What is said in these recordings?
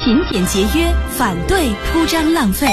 勤俭节约，反对铺张浪费。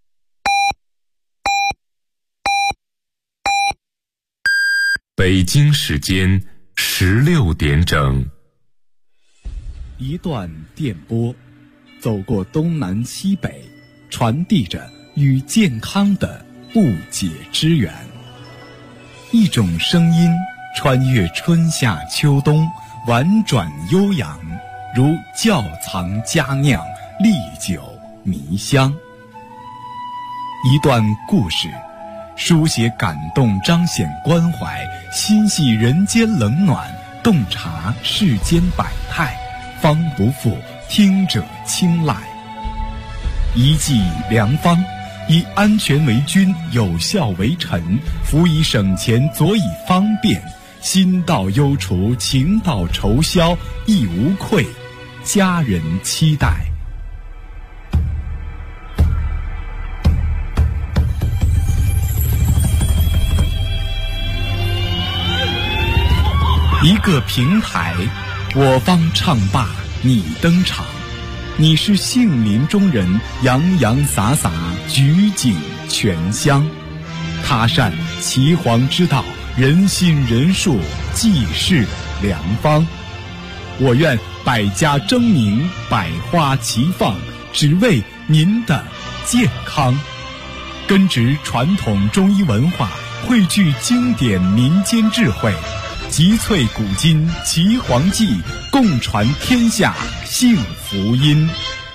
北京时间16点整。 一段电波，走过东南西北，传递着与健康的不解之缘。一种声音穿越春夏秋冬，婉转悠扬，如窖藏佳酿，历久弥香。一段故事，书写感动，彰显关怀，心系人间冷暖，洞察世间百态，方不负听者青睐。一剂良方，以安全为君，有效为臣，辅以省钱，佐以方便，心到忧除，情到愁消，亦无愧，家人期待。一个平台，我方唱罢你登场，你是杏林中人，洋洋洒洒，举景全香。他善岐黄之道，人心人术，济世良方。我愿百家争鸣，百花齐放，只为您的健康。根植传统中医文化，汇聚经典民间智慧，集萃古今岐黄记，共传天下幸福音。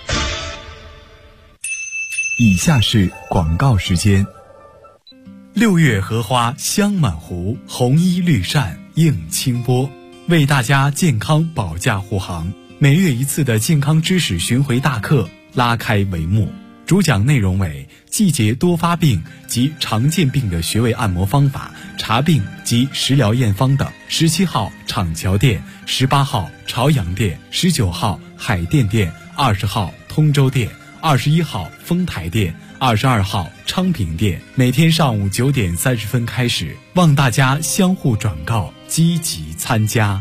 以下是广告时间。6月荷花香满湖，红衣绿扇映清波，为大家健康保驾护航。每月一次的健康知识巡回大课拉开帷幕，主讲内容为季节多发病及常见病的穴位按摩方法、查病及食疗验方等。17号厂桥店，18号朝阳店，19号海淀店，20号通州店，21号丰台店，22号昌平店。每天上午9点30分开始，望大家相互转告，积极参加。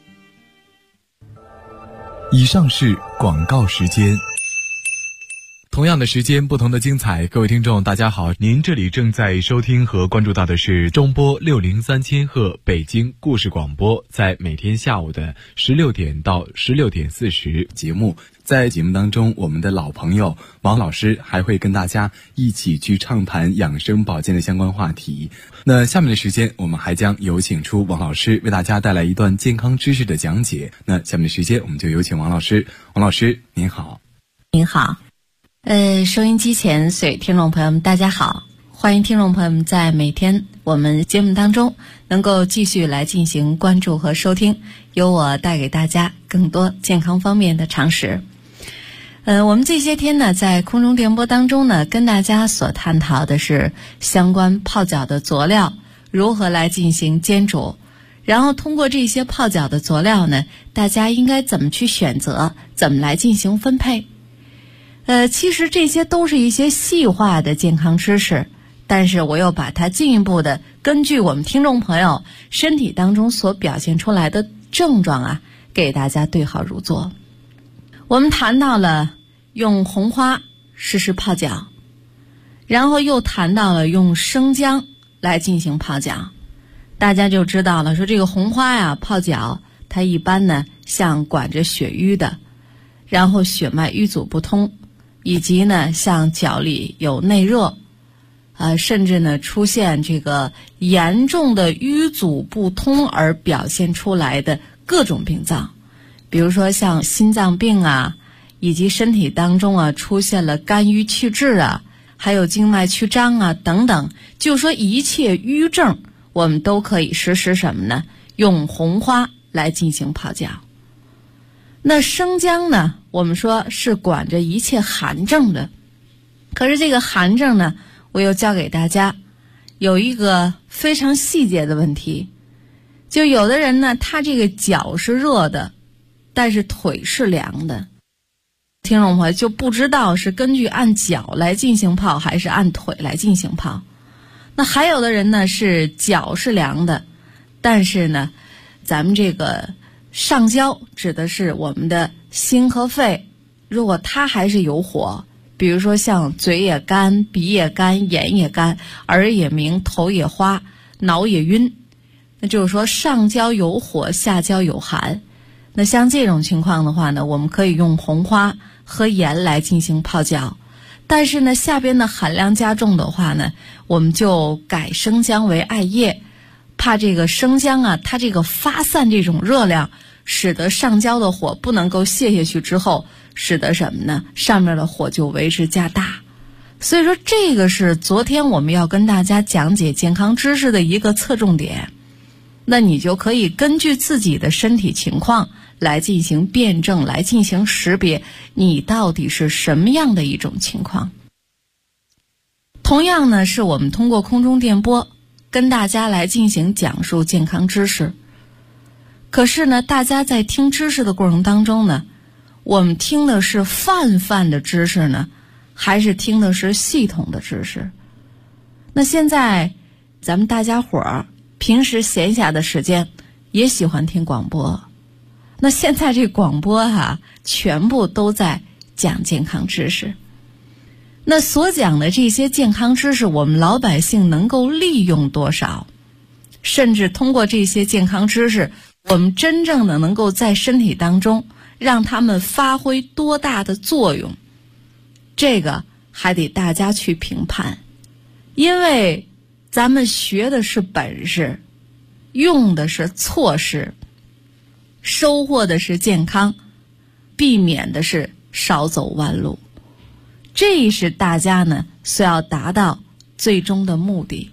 以上是广告时间。同样的时间，不同的精彩。各位听众大家好，您这里正在收听和关注到的是中波603千赫北京故事广播，在每天下午的16点到16点40节目。在节目当中，我们的老朋友王老师还会跟大家一起去畅谈养生保健的相关话题。那下面的时间，我们还将有请出王老师为大家带来一段健康知识的讲解。那下面的时间，我们就有请王老师。王老师您好。 您好。收音机前所有听众朋友们大家好，欢迎听众朋友们在每天我们节目当中能够继续来进行关注和收听，由我带给大家更多健康方面的常识。我们这些天呢，在空中电波当中呢，跟大家所探讨的是相关泡脚的佐料如何来进行煎煮，然后通过这些泡脚的佐料呢，大家应该怎么去选择，怎么来进行分配。其实这些都是一些细化的健康知识，但是我又把它进一步的根据我们听众朋友身体当中所表现出来的症状啊，给大家对号入座。我们谈到了用红花实施泡脚，然后又谈到了用生姜来进行泡脚，大家就知道了，说这个红花呀泡脚，它一般呢像管着血瘀的，然后血脉瘀阻不通，以及呢像脚里有内热，甚至呢出现这个严重的瘀阻不通而表现出来的各种病灶，比如说像心脏病啊，以及身体当中啊出现了肝郁气滞啊，还有静脉曲张啊等等，就说一切瘀症我们都可以实施什么呢？用红花来进行泡脚。那生姜呢，我们说是管着一切寒症的，可是这个寒症呢，我又教给大家有一个非常细节的问题，就有的人呢，他这个脚是热的，但是腿是凉的，听众朋友就不知道是根据按脚来进行泡还是按腿来进行泡。那还有的人呢，是脚是凉的，但是呢咱们这个上焦指的是我们的心和肺， 如果它还是有火，比如说像嘴也干、鼻也干、眼也干、耳也鸣、头也花、脑也晕，那就是说上焦有火，下焦有寒。那像这种情况的话呢，我们可以用红花和盐来进行泡脚。但是呢，下边的寒凉加重的话呢，我们就改生姜为艾叶，怕这个生姜啊，它这个发散这种热量，使得上焦的火不能够泄下去之后，使得什么呢？上面的火就为之加大。所以说这个是昨天我们要跟大家讲解健康知识的一个侧重点。那你就可以根据自己的身体情况来进行辩证，来进行识别你到底是什么样的一种情况。同样呢，是我们通过空中电波跟大家来进行讲述健康知识。可是呢，大家在听知识的过程当中呢，我们听的是泛的知识呢，还是听的是系统的知识？那现在咱们大家伙儿平时闲暇的时间也喜欢听广播，那现在这广播全部都在讲健康知识。那所讲的这些健康知识，我们老百姓能够利用多少？甚至通过这些健康知识，我们真正的能够在身体当中让他们发挥多大的作用？这个还得大家去评判。因为咱们学的是本事，用的是措施，收获的是健康，避免的是少走弯路。这是大家呢所要达到最终的目的。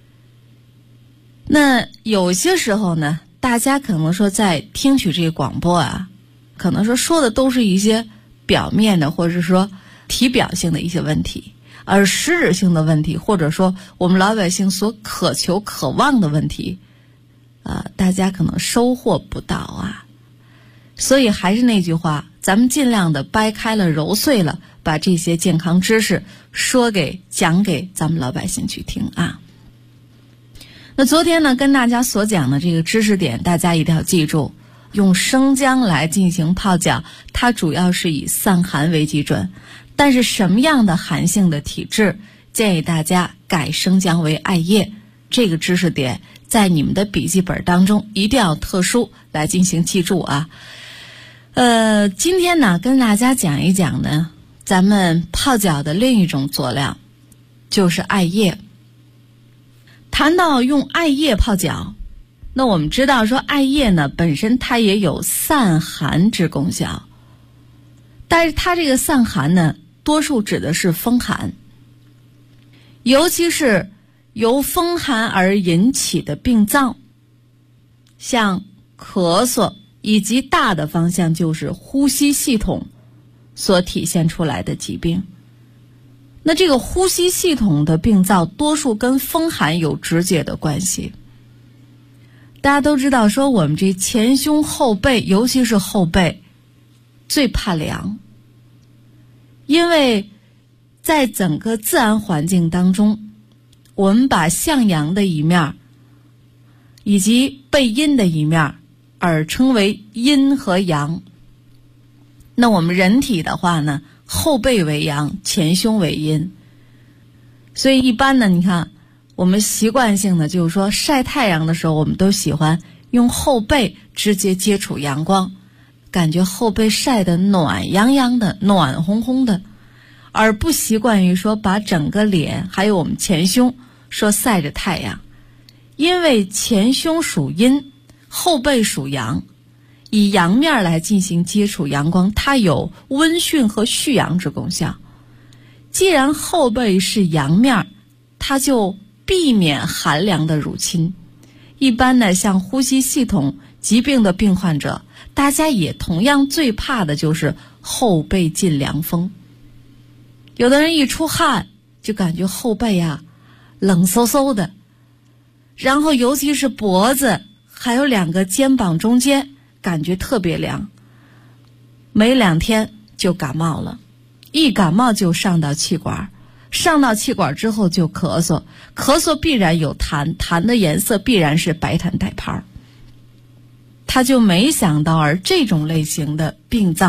那有些时候呢，大家可能说在听取这个广播可能说的都是一些表面的，或者说体表性的一些问题，而实质性的问题，或者说我们老百姓所渴求渴望的问题大家可能收获不到所以还是那句话，咱们尽量的掰开了揉碎了，把这些健康知识讲给咱们老百姓去听那昨天呢，跟大家所讲的这个知识点，大家一定要记住，用生姜来进行泡脚，它主要是以散寒为基准。但是什么样的寒性的体质，建议大家改生姜为艾叶。这个知识点在你们的笔记本当中一定要特殊来进行记住今天呢，跟大家讲一讲呢，咱们泡脚的另一种佐料就是艾叶。谈到用艾叶泡脚，那我们知道说艾叶呢本身它也有散寒之功效，但是它这个散寒呢，多数指的是风寒，尤其是由风寒而引起的病灶，像咳嗽，以及大的方向就是呼吸系统所体现出来的疾病。那这个呼吸系统的病灶多数跟风寒有直接的关系。大家都知道说我们这前胸后背，尤其是后背最怕凉，因为在整个自然环境当中，我们把向阳的一面以及背阴的一面而称为阴和阳。那我们人体的话呢，后背为阳，前胸为阴。所以一般呢，你看我们习惯性的就是说晒太阳的时候，我们都喜欢用后背直接接触阳光，感觉后背晒得暖洋洋的，暖烘烘的，而不习惯于说把整个脸还有我们前胸说晒着太阳。因为前胸属阴，后背属阳，以阳面来进行接触阳光，它有温煦和煦阳之功效。既然后背是阳面，它就避免寒凉的入侵。一般呢，像呼吸系统疾病的病患者，大家也同样最怕的就是后背进凉风。有的人一出汗就感觉后背冷飕飕的，然后尤其是脖子还有两个肩膀中间感觉特别凉，没2天就感冒了，一感冒就上到气管，上到气管之后就咳嗽，咳嗽必然有痰，痰的颜色必然是白痰带泡。他就没想到，而这种类型的病灶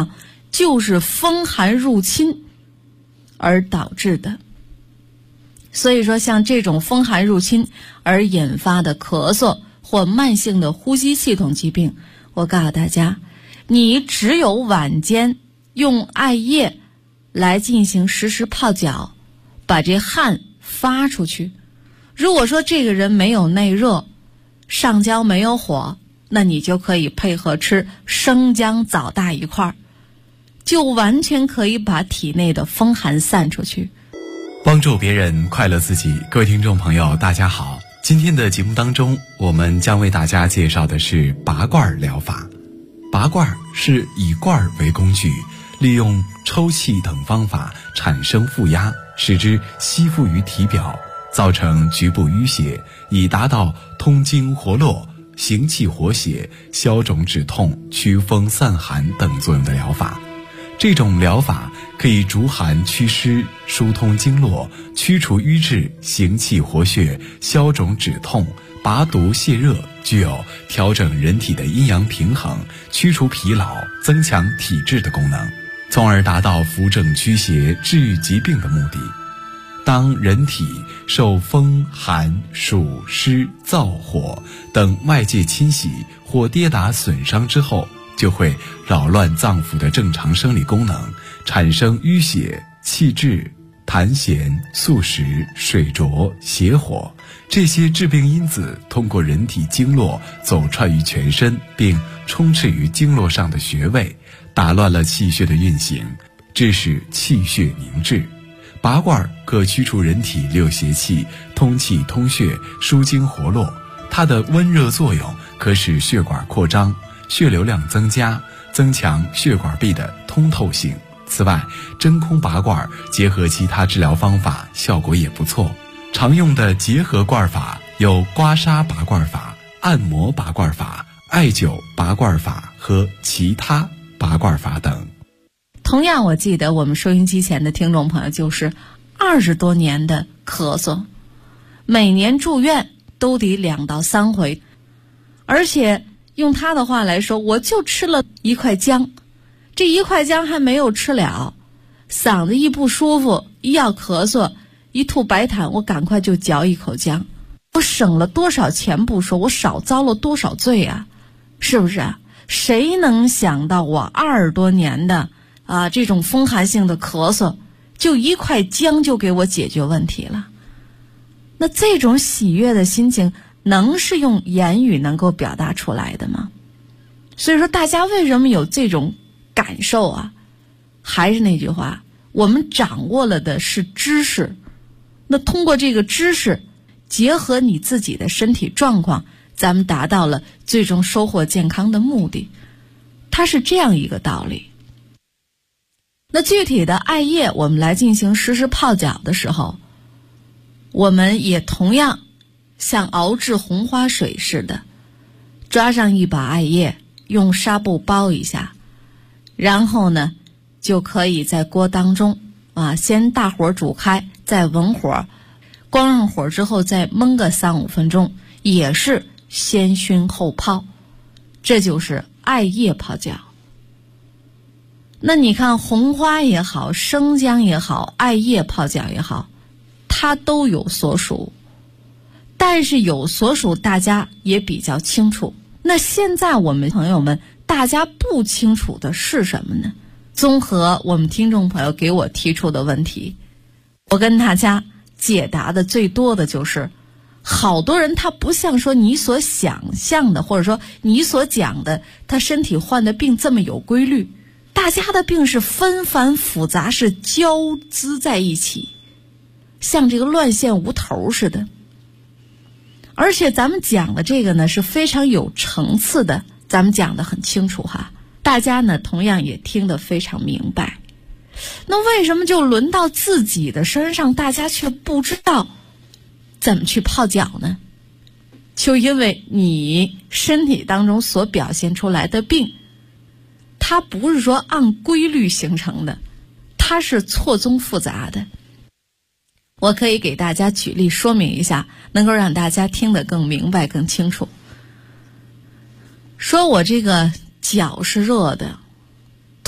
就是风寒入侵而导致的。所以说像这种风寒入侵而引发的咳嗽或慢性的呼吸系统疾病，我告诉大家，你只有晚间用艾叶来进行实时泡脚，把这汗发出去。如果说这个人没有内热，上焦没有火，那你就可以配合吃生姜枣大一块，就完全可以把体内的风寒散出去。 帮助别人，快乐自己。各位听众朋友大家好，今天的节目当中，我们将为大家介绍的是拔罐疗法。拔罐是以罐为工具，利用抽气等方法产生负压，使之吸附于体表，造成局部淤血，以达到通经活络、行气活血、消肿止痛、驱风散寒等作用的疗法。这种疗法可以逐寒祛湿、疏通经络、驱除瘀滞、行气活血、消肿止痛、拔毒泻热，具有调整人体的阴阳平衡、驱除疲劳、增强体质的功能，从而达到扶正驱邪、治愈疾病的目的。当人体受风寒暑湿燥火等外界侵袭或跌打损伤之后，就会扰乱脏腑的正常生理功能，产生淤血、气滞、痰涎、宿食、水浊、邪火，这些致病因子通过人体经络走串于全身，并充斥于经络上的穴位，打乱了气血的运行，致使气血凝滞。拔罐可驱除人体六邪气，通气通血，疏经活络。它的温热作用可使血管扩张，血流量增加，增强血管壁的通透性。此外，真空拔罐结合其他治疗方法，效果也不错。常用的结合罐法有刮痧拔罐法、按摩拔罐法、艾灸拔罐法和其他拔罐法等。 同样，我记得我们收音机前的听众朋友就是20多年的咳嗽，每年住院都得2到3回，而且用他的话来说，我就吃了1块姜，这1块姜还没有吃了，嗓子一不舒服，一要咳嗽，一吐白痰，我赶快就嚼1口姜。我省了多少钱不说，我少遭了多少罪啊，是不是啊？谁能想到我20多年的这种风寒性的咳嗽，就1块姜就给我解决问题了。那这种喜悦的心情能是用言语能够表达出来的吗？所以说大家为什么有这种感受啊？还是那句话，我们掌握了的是知识，那通过这个知识结合你自己的身体状况，咱们达到了最终收获健康的目的。它是这样一个道理。那具体的艾叶我们来进行实时泡脚的时候，我们也同样像熬制红花水似的，抓上一把艾叶，用纱布包一下，然后呢就可以在锅当中先大火煮开，再文火，关上火之后再焖个3-5分钟，也是先熏后泡，这就是艾叶泡脚。那你看红花也好，生姜也好，艾叶泡脚也好，它都有所属，但是有所属大家也比较清楚。那现在我们朋友们大家不清楚的是什么呢？综合我们听众朋友给我提出的问题，我跟大家解答的最多的就是，好多人他不像说你所想象的，或者说你所讲的他身体患的病这么有规律，大家的病是纷繁复杂，是交织在一起，像这个乱线无头似的。而且咱们讲的这个呢是非常有层次的，咱们讲的很清楚哈，大家呢同样也听得非常明白。那为什么就轮到自己的身上，大家却不知道怎么去泡脚呢？就因为你身体当中所表现出来的病，它不是说按规律形成的，它是错综复杂的。我可以给大家举例说明一下，能够让大家听得更明白更清楚。说我这个脚是热的，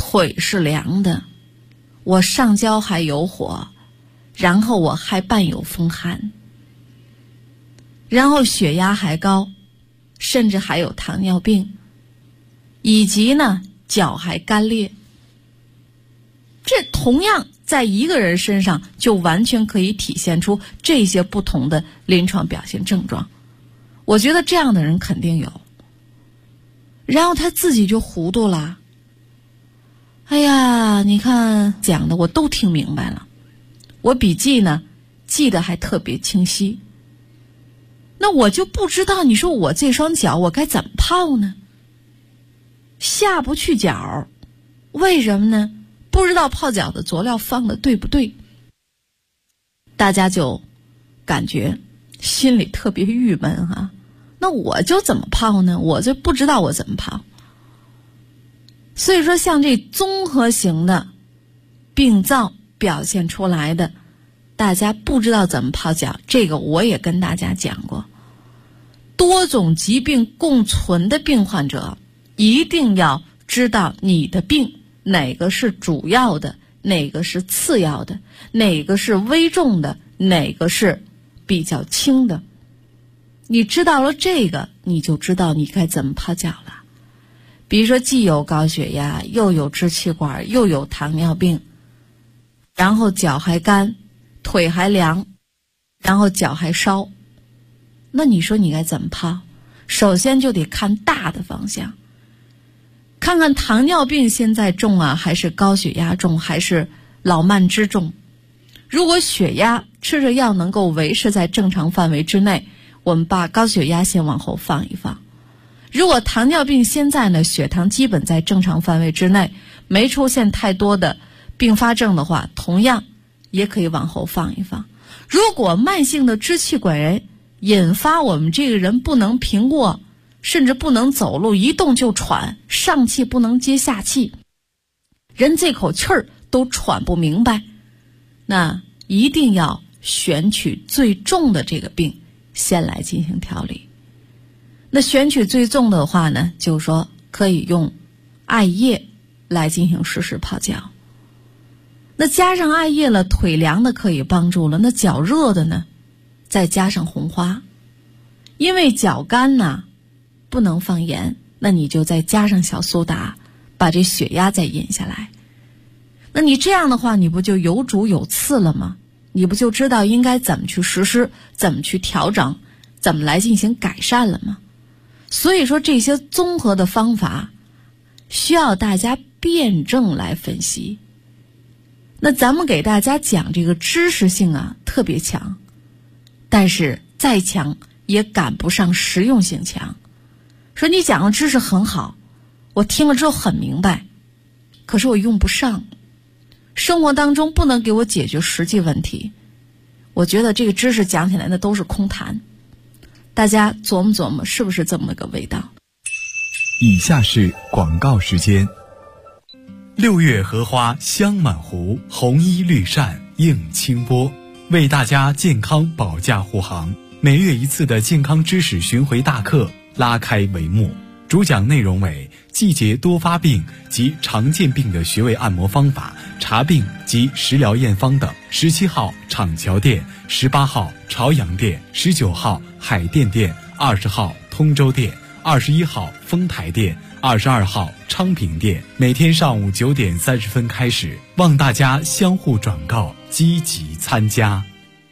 腿是凉的，我上焦还有火，然后我还伴有风寒，然后血压还高，甚至还有糖尿病，以及呢脚还干裂。这同样在一个人身上就完全可以体现出这些不同的临床表现症状。我觉得这样的人肯定有。然后他自己就糊涂了，哎呀，你看讲的我都听明白了，我笔记呢记得还特别清晰。那我就不知道，你说我这双脚我该怎么泡呢？下不去脚，为什么呢？不知道泡脚的佐料放的对不对，大家就感觉心里特别郁闷啊。那我就怎么泡呢？我就不知道我怎么泡。所以说像这综合型的病灶表现出来的，大家不知道怎么泡脚，这个我也跟大家讲过。多种疾病共存的病患者，一定要知道你的病哪个是主要的，哪个是次要的，哪个是危重的，哪个是比较轻的。你知道了这个，你就知道你该怎么泡脚了。比如说既有高血压，又有支气管，又有糖尿病，然后脚还干，腿还凉，然后脚还烧，那你说你该怎么泡？首先就得看大的方向，看看糖尿病现在重啊，还是高血压重，还是老慢支重。如果血压吃着药能够维持在正常范围之内，我们把高血压先往后放一放。如果糖尿病现在呢血糖基本在正常范围之内，没出现太多的并发症的话，同样也可以往后放一放。如果慢性的支气管炎引发我们这个人不能平卧，甚至不能走路，一动就喘，上气不能接下气，人这口气儿都喘不明白，那一定要选取最重的这个病先来进行调理。那选取最重的话呢，就是说可以用艾叶来进行实时泡脚。那加上艾叶了，腿凉的可以帮助了，那脚热的呢，再加上红花。因为脚干呢不能放盐，那你就再加上小苏打，把这血压再引下来。那你这样的话，你不就有主有次了吗？你不就知道应该怎么去实施，怎么去调整，怎么来进行改善了吗？所以说这些综合的方法需要大家辩证来分析。那咱们给大家讲这个知识性啊特别强，但是再强也赶不上实用性强。说你讲的知识很好，我听了之后很明白，可是我用不上，生活当中不能给我解决实际问题，我觉得这个知识讲起来那都是空谈。大家琢磨琢磨，是不是这么个味道？ 以下是广告时间。6月荷花香满湖，红衣绿扇映清波，为大家健康保驾护航。每月一次的健康知识巡回大课拉开帷幕，主讲内容为季节多发病及常见病的穴位按摩方法、查病及食疗验方等。17号厂桥店，18号朝阳店，19号海淀店，20号通州店，21号丰台店，22号昌平店。每天上午9点30分开始，望大家相互转告，积极参加。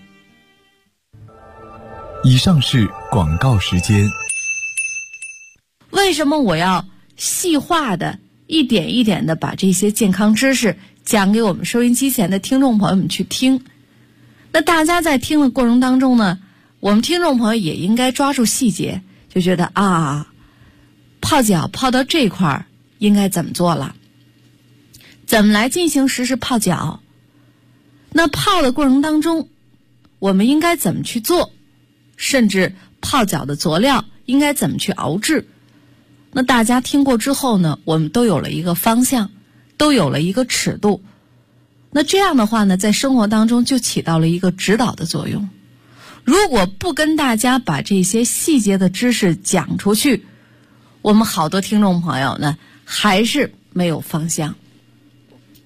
以上是广告时间。 为什么我要细化的一点一点的把这些健康知识讲给我们收音机前的听众朋友们去听？那大家在听的过程当中呢，我们听众朋友也应该抓住细节，就觉得啊，泡脚泡到这块儿应该怎么做了，怎么来进行实时泡脚。那泡的过程当中我们应该怎么去做，甚至泡脚的佐料应该怎么去熬制。那大家听过之后呢，我们都有了一个方向，都有了一个尺度。那这样的话呢，在生活当中就起到了一个指导的作用。如果不跟大家把这些细节的知识讲出去，我们好多听众朋友呢还是没有方向。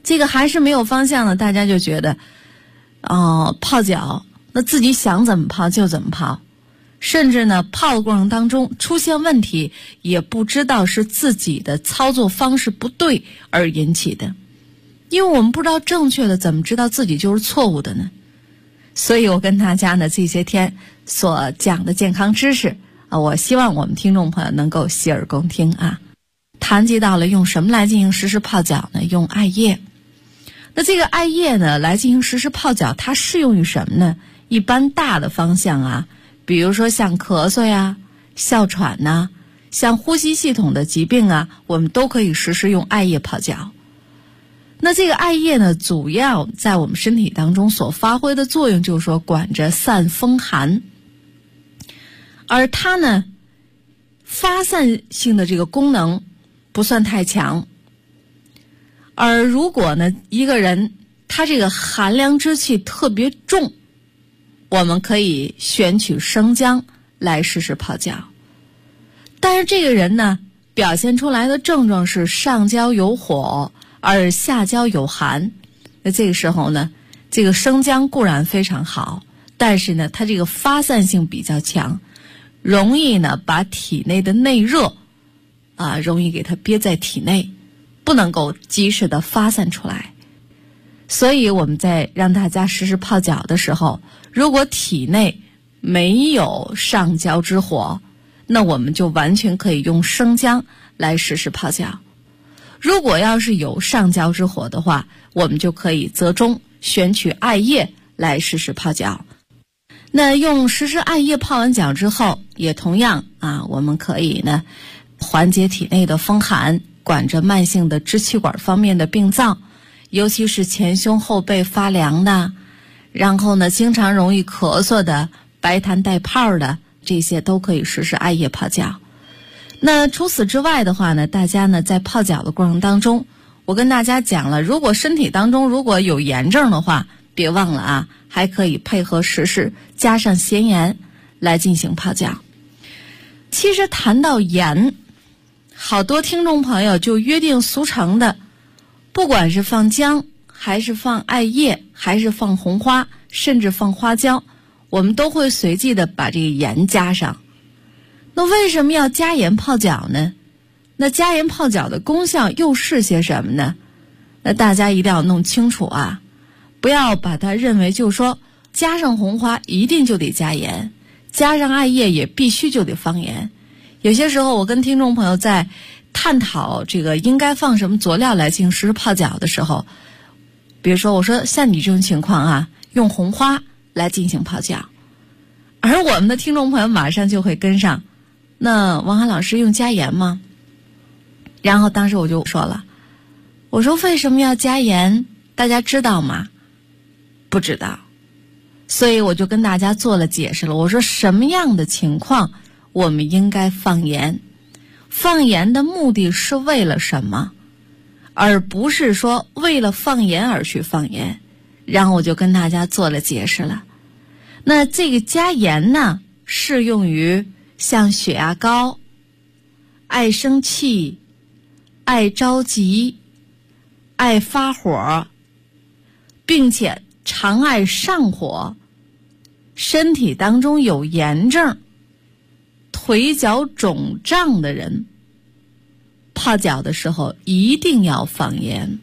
这个还是没有方向的，大家就觉得泡脚那自己想怎么泡就怎么泡，甚至呢泡的过程当中出现问题，也不知道是自己的操作方式不对而引起的。因为我们不知道正确的，怎么知道自己就是错误的呢？所以我跟大家呢这些天所讲的健康知识我希望我们听众朋友能够洗耳恭听啊。谈及到了用什么来进行实时泡脚呢？用艾叶。那这个艾叶呢来进行实时泡脚，它适用于什么呢？一般大的方向比如说像咳嗽呀、哮喘像呼吸系统的疾病我们都可以实时用艾叶泡脚。那这个艾叶呢，主要在我们身体当中所发挥的作用就是说管着散风寒，而它呢发散性的这个功能不算太强。而如果呢一个人他这个寒凉之气特别重，我们可以选取生姜来实时泡脚。但是这个人呢表现出来的症状是上焦有火而下焦有寒，那这个时候呢这个生姜固然非常好，但是呢它这个发散性比较强，容易呢把体内的内热容易给它憋在体内，不能够及时的发散出来。所以我们在让大家实时泡脚的时候，如果体内没有上焦之火，那我们就完全可以用生姜来实时泡脚。如果要是有上焦之火的话，我们就可以折中选取艾叶来实时泡脚。那用实时艾叶泡完脚之后，也同样我们可以呢缓解体内的风寒，管着慢性的支气管方面的病灶，尤其是前胸后背发凉的，然后呢经常容易咳嗽的、白痰带泡的，这些都可以实时艾叶泡脚。那除此之外的话呢，大家呢在泡脚的过程当中，我跟大家讲了，如果身体当中如果有炎症的话，别忘了还可以配合实时加上咸盐来进行泡脚。其实谈到盐，好多听众朋友就约定俗成的，不管是放姜还是放艾叶还是放红花甚至放花椒，我们都会随即的把这个盐加上。那为什么要加盐泡脚呢？那加盐泡脚的功效又是些什么呢？那大家一定要弄清楚不要把它认为就是说加上红花一定就得加盐，加上艾叶也必须就得放盐。有些时候我跟听众朋友在探讨这个应该放什么佐料来进行实时泡脚的时候，比如说我说像你这种情况用红花来进行泡脚，而我们的听众朋友马上就会跟上，那王涵老师用加盐吗？然后当时我就说了，我说为什么要加盐？大家知道吗？不知道。所以我就跟大家做了解释了，我说什么样的情况我们应该放盐，放盐的目的是为了什么，而不是说为了放盐而去放盐。然后我就跟大家做了解释了。那这个加盐呢，适用于像血压高、爱生气、爱着急、爱发火，并且常爱上火，身体当中有炎症、腿脚肿胀的人，泡脚的时候一定要放盐。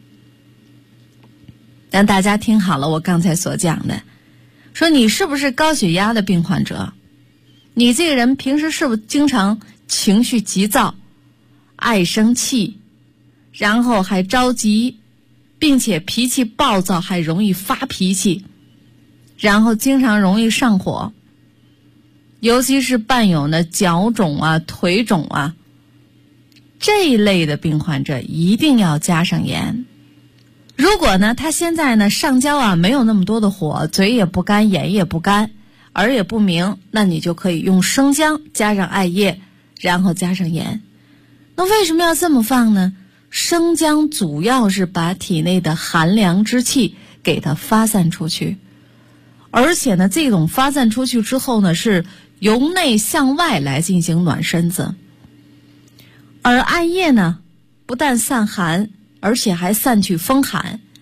让大家听好了我刚才所讲的，说你是不是高血压的病患者？你这个人平时是不是经常情绪急躁、爱生气，然后还着急，并且脾气暴躁，还容易发脾气，然后经常容易上火，尤其是伴有呢脚肿腿肿这一类的病患者一定要加上盐。如果呢他现在呢上焦没有那么多的火，嘴也不干，眼也不干，耳也不鸣，那你就可以用生姜加上艾叶，然后加上盐。那为什么要这么放呢？生姜主要是把体内的寒凉之气给它发散出去，而且呢这种发散出去之后呢是由内向外来进行暖身子。而艾叶呢不但散寒，而且还散去风寒，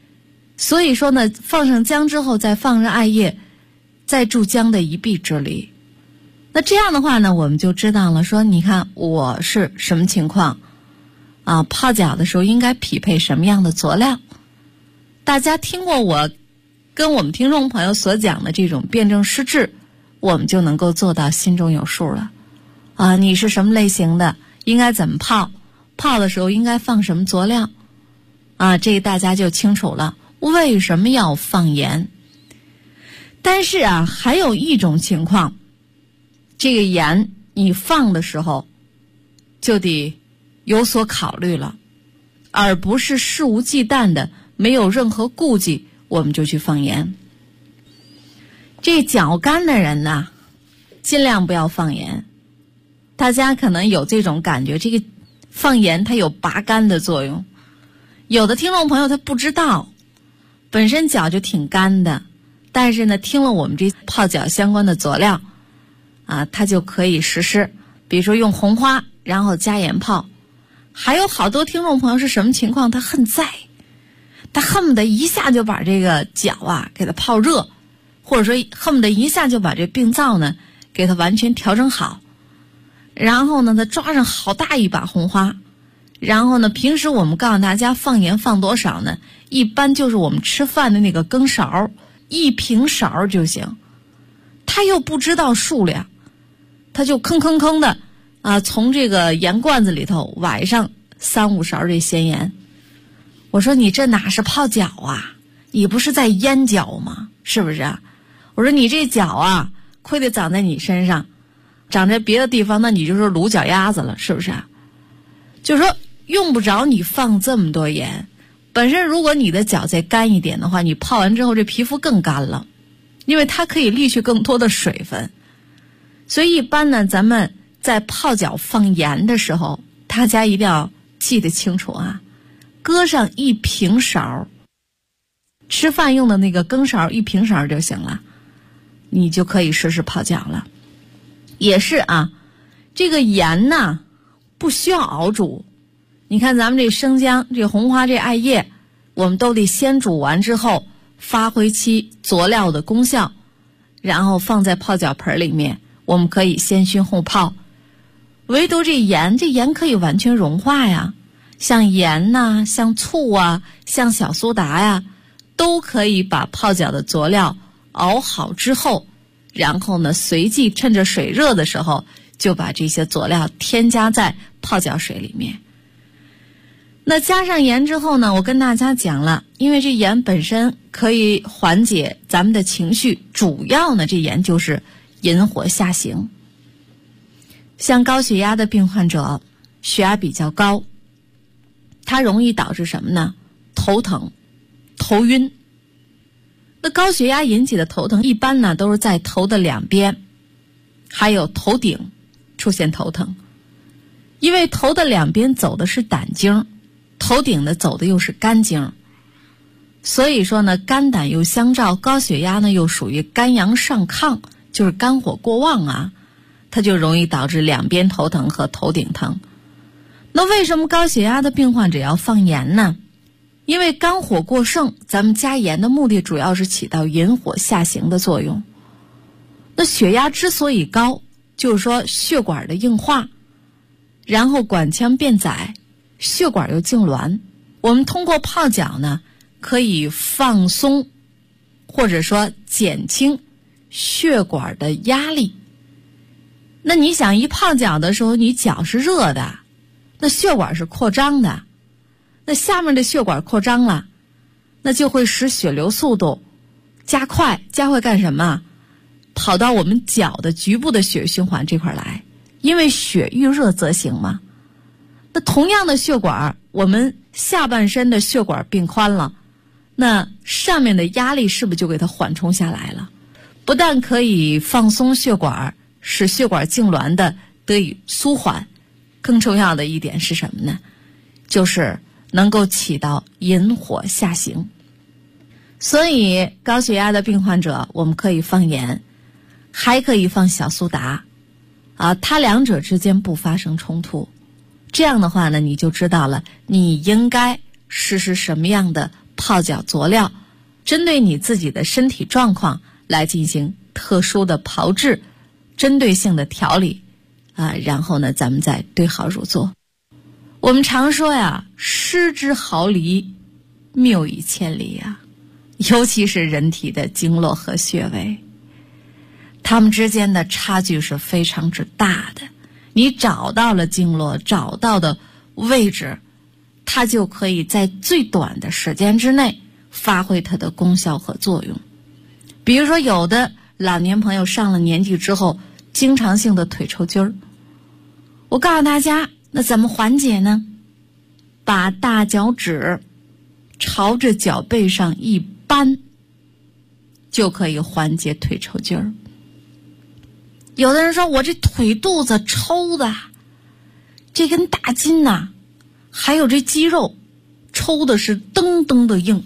所以说呢，放上姜之后再放上艾叶，再注姜的一臂之力。那这样的话呢，我们就知道了，说你看我是什么情况啊？泡脚的时候应该匹配什么样的佐料？大家听过我跟我们听众朋友所讲的这种辩证施治，我们就能够做到心中有数了啊！你是什么类型的，应该怎么泡，泡的时候应该放什么佐料啊？这个大家就清楚了。为什么要放盐？但是啊，还有一种情况，这个盐你放的时候就得有所考虑了，而不是肆无忌惮的没有任何顾忌我们就去放盐。这脚干的人呢，尽量不要放盐。大家可能有这种感觉，这个放盐它有拔干的作用。有的听众朋友他不知道，本身脚就挺干的，但是呢听了我们这泡脚相关的佐料啊，他就可以实施，比如说用红花然后加盐泡。还有好多听众朋友是什么情况，他恨在，他恨不得一下就把这个脚啊给它泡热，或者说恨不得一下就把这病灶呢给它完全调整好，然后呢他抓上好大一把红花，然后呢平时我们告诉大家放盐放多少呢，一般就是我们吃饭的那个羹勺，1平勺就行。他又不知道数量，他就吭的啊，从这个盐罐子里头崴上3、5勺这鲜盐。我说你这哪是泡脚啊，你不是在腌脚吗？是不是啊？我说你这脚啊，亏得长在你身上，长在别的地方那你就是卤脚丫子了，是不是啊？就是说用不着你放这么多盐。本身如果你的脚再干一点的话，你泡完之后这皮肤更干了，因为它可以滤去更多的水分。所以一般呢，咱们在泡脚放盐的时候，大家一定要记得清楚啊，搁上1平勺，吃饭用的那个羹勺1平勺就行了，你就可以试试泡脚了。也是啊，这个盐呢不需要熬煮。你看咱们这生姜、这红花、这艾叶，我们都得先煮完之后发挥其佐料的功效，然后放在泡脚盆里面，我们可以先熏后泡。唯独这盐可以完全融化呀，像盐呐、像醋啊、像小苏打呀，都可以把泡脚的佐料熬好之后，然后呢随即趁着水热的时候就把这些佐料添加在泡脚水里面。那加上盐之后呢，我跟大家讲了，因为这盐本身可以缓解咱们的情绪，主要呢这盐就是引火下行。像高血压的病患者，血压比较高，它容易导致什么呢？头疼、头晕。那高血压引起的头疼一般呢都是在头的两边，还有头顶出现头疼。因为头的两边走的是胆经，头顶的走的又是肝经，所以说呢肝胆又相照，高血压呢又属于肝阳上亢，就是肝火过旺啊，它就容易导致两边头疼和头顶疼。那为什么高血压的病患者要放盐呢？因为肝火过盛，咱们加盐的目的主要是起到引火下行的作用。那血压之所以高，就是说血管的硬化，然后管腔变窄，血管又痉挛。我们通过泡脚呢，可以放松或者说减轻血管的压力。那你想一泡脚的时候，你脚是热的，那血管是扩张的，那下面的血管扩张了，那就会使血流速度加快干什么？跑到我们脚的局部的血液循环这块来，因为血遇热则行嘛。那同样的血管，我们下半身的血管变宽了，那上面的压力是不是就给它缓冲下来了？不但可以放松血管，使血管痉挛的得以舒缓，更重要的一点是什么呢？就是能够起到引火下行。所以高血压的病患者，我们可以放盐，还可以放小苏打啊，它两者之间不发生冲突。这样的话呢，你就知道了你应该实施什么样的泡脚佐料针对你自己的身体状况来进行特殊的炮制，针对性的调理然后呢咱们再对号入座。我们常说呀，失之毫厘，谬以千里呀，尤其是人体的经络和穴位，它们之间的差距是非常之大的。你找到了经络，找到的位置，它就可以在最短的时间之内发挥它的功效和作用。比如说有的老年朋友上了年纪之后，经常性的腿抽筋儿，我告诉大家，那怎么缓解呢？把大脚趾朝着脚背上一扳，就可以缓解腿抽筋儿。有的人说，我这腿肚子抽的，这根大筋呐，还有这肌肉抽的是噔噔的硬。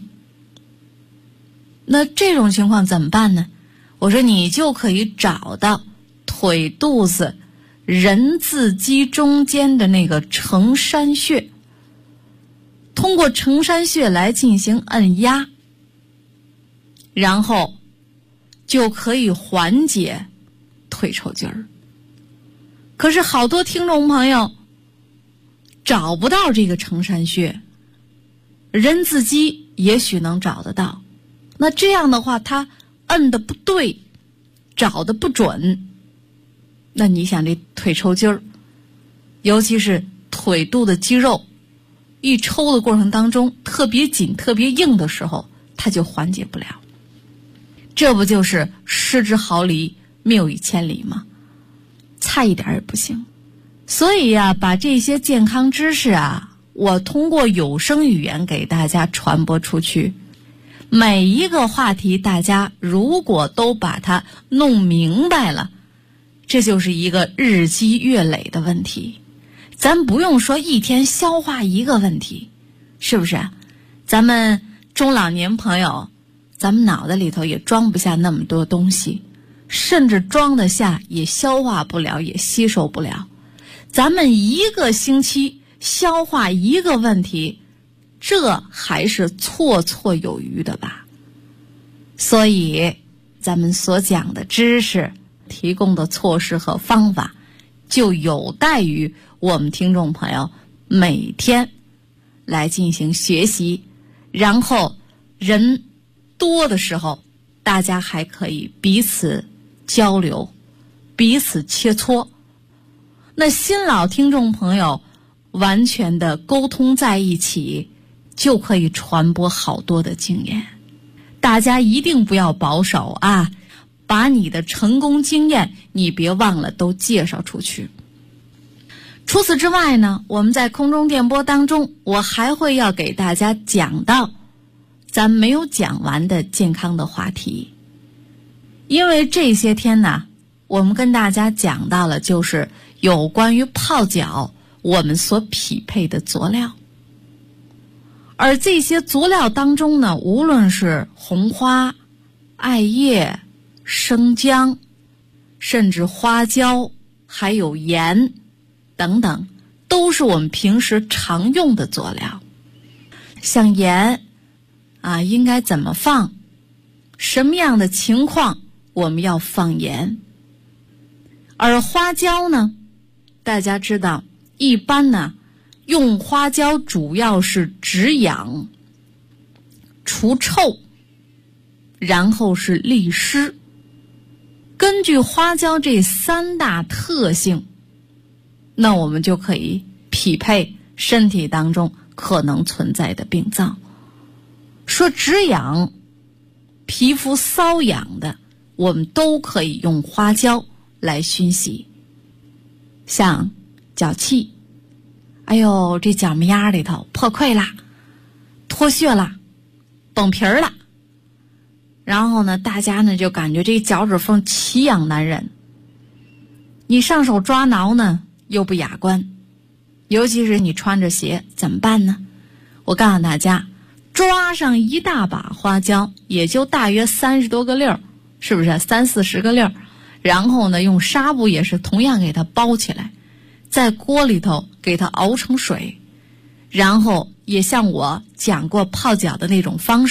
那这种情况怎么办呢？我说你就可以找到腿肚子人字肌中间的那个承山穴，通过承山穴来进行按压，然后就可以缓解腿抽筋儿。可是好多听众朋友找不到这个承山穴，人字肌也许能找得到，那这样的话他摁的不对，找的不准，那你想这腿抽筋儿，尤其是腿肚的肌肉一抽的过程当中特别紧特别硬的时候，它就缓解不了。这不就是失之毫厘，谬以千里吗？差一点也不行。所以把这些健康知识我通过有声语言给大家传播出去。每一个话题大家如果都把它弄明白了，这就是一个日积月累的问题。咱不用说一天消化一个问题，是不是？咱们中老年朋友，咱们脑袋里头也装不下那么多东西，甚至装得下也消化不了，也吸收不了。咱们一个星期消化一个问题，这还是绰绰有余的吧。所以咱们所讲的知识，提供的措施和方法，就有待于我们听众朋友每天来进行学习。然后人多的时候，大家还可以彼此交流，彼此切磋。那新老听众朋友完全的沟通在一起，就可以传播好多的经验。大家一定不要保守把你的成功经验你别忘了都介绍出去。除此之外呢，我们在空中电波当中，我还会要给大家讲到咱没有讲完的健康的话题。因为这些天呢，我们跟大家讲到了就是有关于泡脚我们所匹配的佐料。而这些佐料当中呢，无论是红花、艾叶、生姜，甚至花椒，还有盐等等，都是我们平时常用的佐料。像盐应该怎么放，什么样的情况我们要放盐。而花椒呢，大家知道一般呢用花椒主要是止痒、除臭，然后是利湿。根据花椒这三大特性，那我们就可以匹配身体当中可能存在的病灶。说止痒、皮肤瘙痒的，我们都可以用花椒来熏洗。像脚气，哎呦，这脚面丫里头破溃啦，脱屑啦，崩皮儿了，然后呢大家呢就感觉这脚趾缝奇痒难忍，你上手抓挠呢又不雅观，尤其是你穿着鞋怎么办呢？我告诉大家，抓上一大把花椒，也就大约30多个粒儿，是不是30-40个粒儿，然后呢用纱布也是同样给它包起来，在锅里头给它熬成水，然后也像我讲过泡脚的那种方式，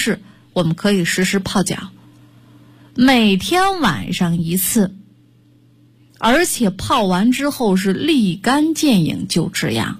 我们可以实时泡脚，每天晚上1次，而且泡完之后是立竿见影就止痒。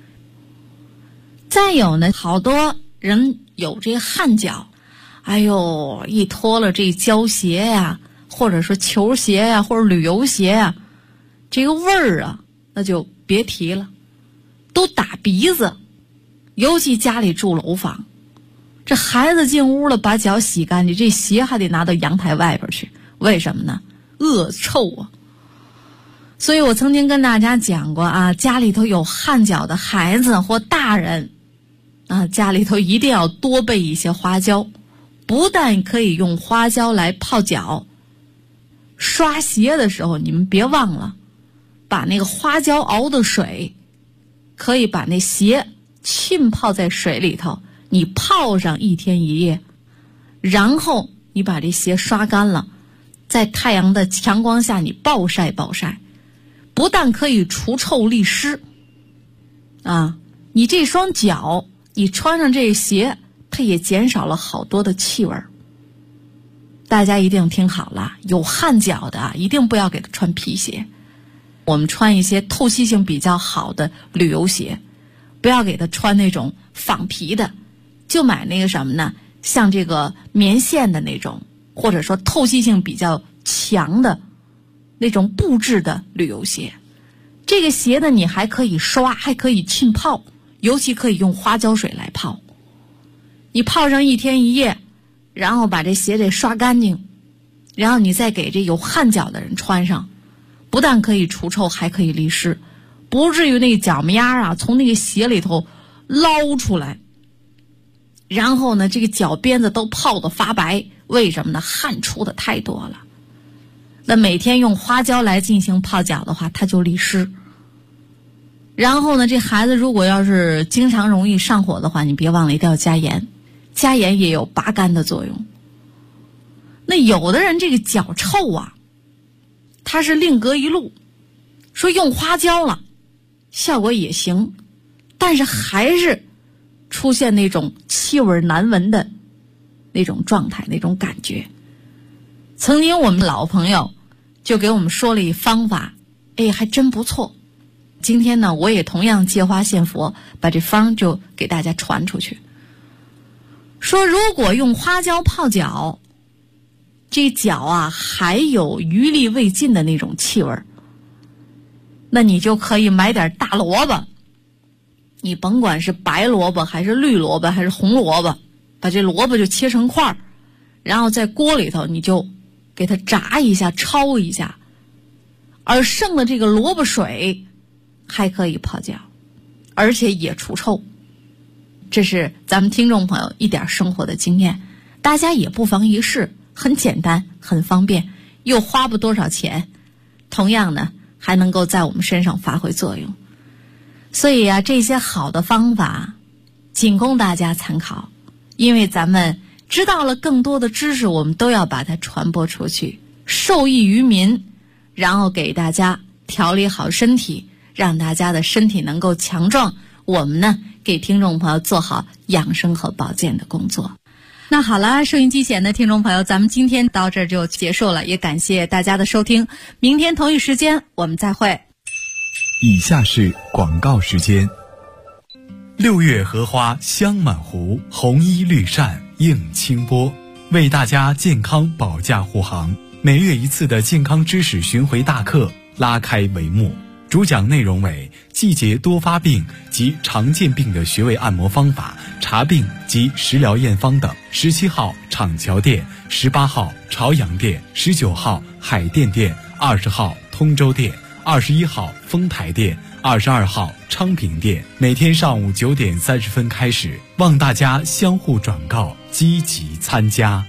再有呢，好多人有这汗脚，哎呦，一脱了这胶鞋呀，或者说球鞋呀，或者旅游鞋呀，这个味儿啊，那就别提了，都打鼻子。尤其家里住楼房，这孩子进屋了，把脚洗干净，这鞋还得拿到阳台外边去，为什么呢？恶臭啊！所以我曾经跟大家讲过啊，家里头有汗脚的孩子或大人啊，家里头一定要多备一些花椒，不但可以用花椒来泡脚，刷鞋的时候你们别忘了把那个花椒熬的水，可以把那鞋浸泡在水里头，你泡上1天1夜，然后你把这鞋刷干了，在太阳的强光下你暴晒，不但可以除臭利湿啊，你这双脚你穿上这鞋，它也减少了好多的气味。大家一定听好了，有汗脚的一定不要给他穿皮鞋，我们穿一些透气性比较好的旅游鞋，不要给他穿那种仿皮的，就买那个什么呢，像这个棉线的那种，或者说透气性比较强的那种布质的旅游鞋。这个鞋呢，你还可以刷，还可以浸泡，尤其可以用花椒水来泡。你泡上1天1夜，然后把这鞋得刷干净，然后你再给这有汗脚的人穿上，不但可以除臭，还可以利湿，不至于那个脚面啊从那个鞋里头捞出来，然后呢这个脚边子都泡得发白。为什么呢？汗出的太多了。那每天用花椒来进行泡脚的话，它就利湿。然后呢，这孩子如果要是经常容易上火的话，你别忘了一定要加盐，加盐也有拔干的作用。那有的人这个脚臭啊，他是另隔一路，说用花椒了，效果也行，但是还是出现那种气味难闻的那种状态，那种感觉。曾经我们老朋友就给我们说了一方法，还真不错。今天呢，我也同样借花献佛，把这方就给大家传出去。说如果用花椒泡脚，这脚啊还有余力未尽的那种气味，那你就可以买点大萝卜，你甭管是白萝卜还是绿萝卜还是红萝卜，把这萝卜就切成块，然后在锅里头你就给它炸一下，焯一下，而剩的这个萝卜水还可以泡脚，而且也除臭。这是咱们听众朋友一点生活的经验，大家也不妨一试，很简单很方便，又花不多少钱，同样呢还能够在我们身上发挥作用。所以啊，这些好的方法仅供大家参考，因为咱们知道了更多的知识，我们都要把它传播出去，受益于民，然后给大家调理好身体，让大家的身体能够强壮，我们呢给听众朋友做好养生和保健的工作。那好了，收音机前的听众朋友，咱们今天到这儿就结束了，也感谢大家的收听，明天同一时间我们再会。 以下是广告时间。6月荷花香满湖，红衣绿扇映清波，为大家健康保驾护航。每月1次的健康知识巡回大课拉开帷幕，主讲内容为季节多发病及常见病的穴位按摩方法、查病及食疗验方等。17号厂桥店，18号朝阳店，19号海淀店，20号通州店，21号丰台店，22号昌平店。每天上午9点30分开始，望大家相互转告，积极参加。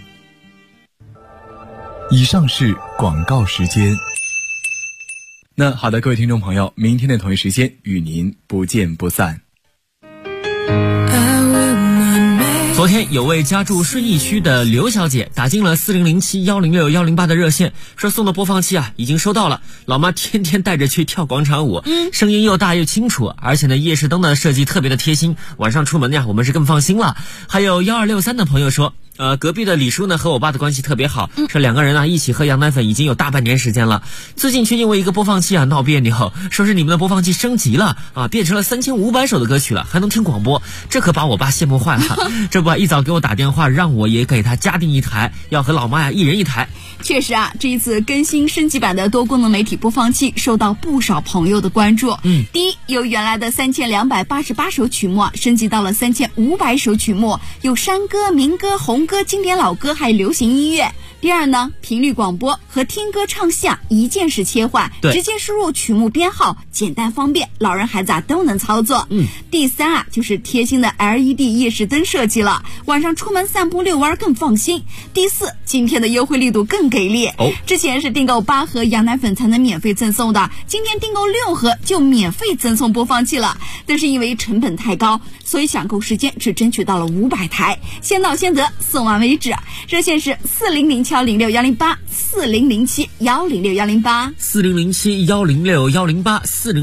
以上是广告时间。那好的，各位听众朋友，明天的同一时间与您不见不散。 昨天有位家住顺义区的刘小姐打进了4007-106-108的热线，说送的播放器已经收到了，老妈天天带着去跳广场舞，声音又大又清楚，而且呢夜视灯的设计特别的贴心，晚上出门我们是更放心了。还有1263的朋友说， 隔壁的李叔呢和我爸的关系特别好，说2个人啊一起喝羊奶粉已经有大半年时间了，最近却因为一个播放器啊闹别扭，说是你们的播放器升级了啊，变成了3500首的歌曲了，还能听广播，这可把我爸羡慕坏了。这不一早给我打电话，让我也给他加订一台，要和老妈呀一人一台。 确实啊，这一次更新升级版的多功能媒体播放器受到不少朋友的关注。第一，由原来的3288首曲目升级到了3500首曲目，有山歌、民歌、红歌、经典老歌，还有流行音乐。第二呢，频率广播和听歌唱戏一键式切换，直接输入曲目编号，简单方便，老人孩子都能操作。第三就是贴心的 LED 夜视灯设计了，晚上出门散步遛弯更放心。第四，今天的优惠力度更给力，之前是订购8盒羊奶粉才能免费赠送的，今天订购6盒就免费赠送播放器了。但是因为成本太高，所以抢购时间只争取到了500台，先到先得，送完为止。热线是4007106108 4007106108 4007106108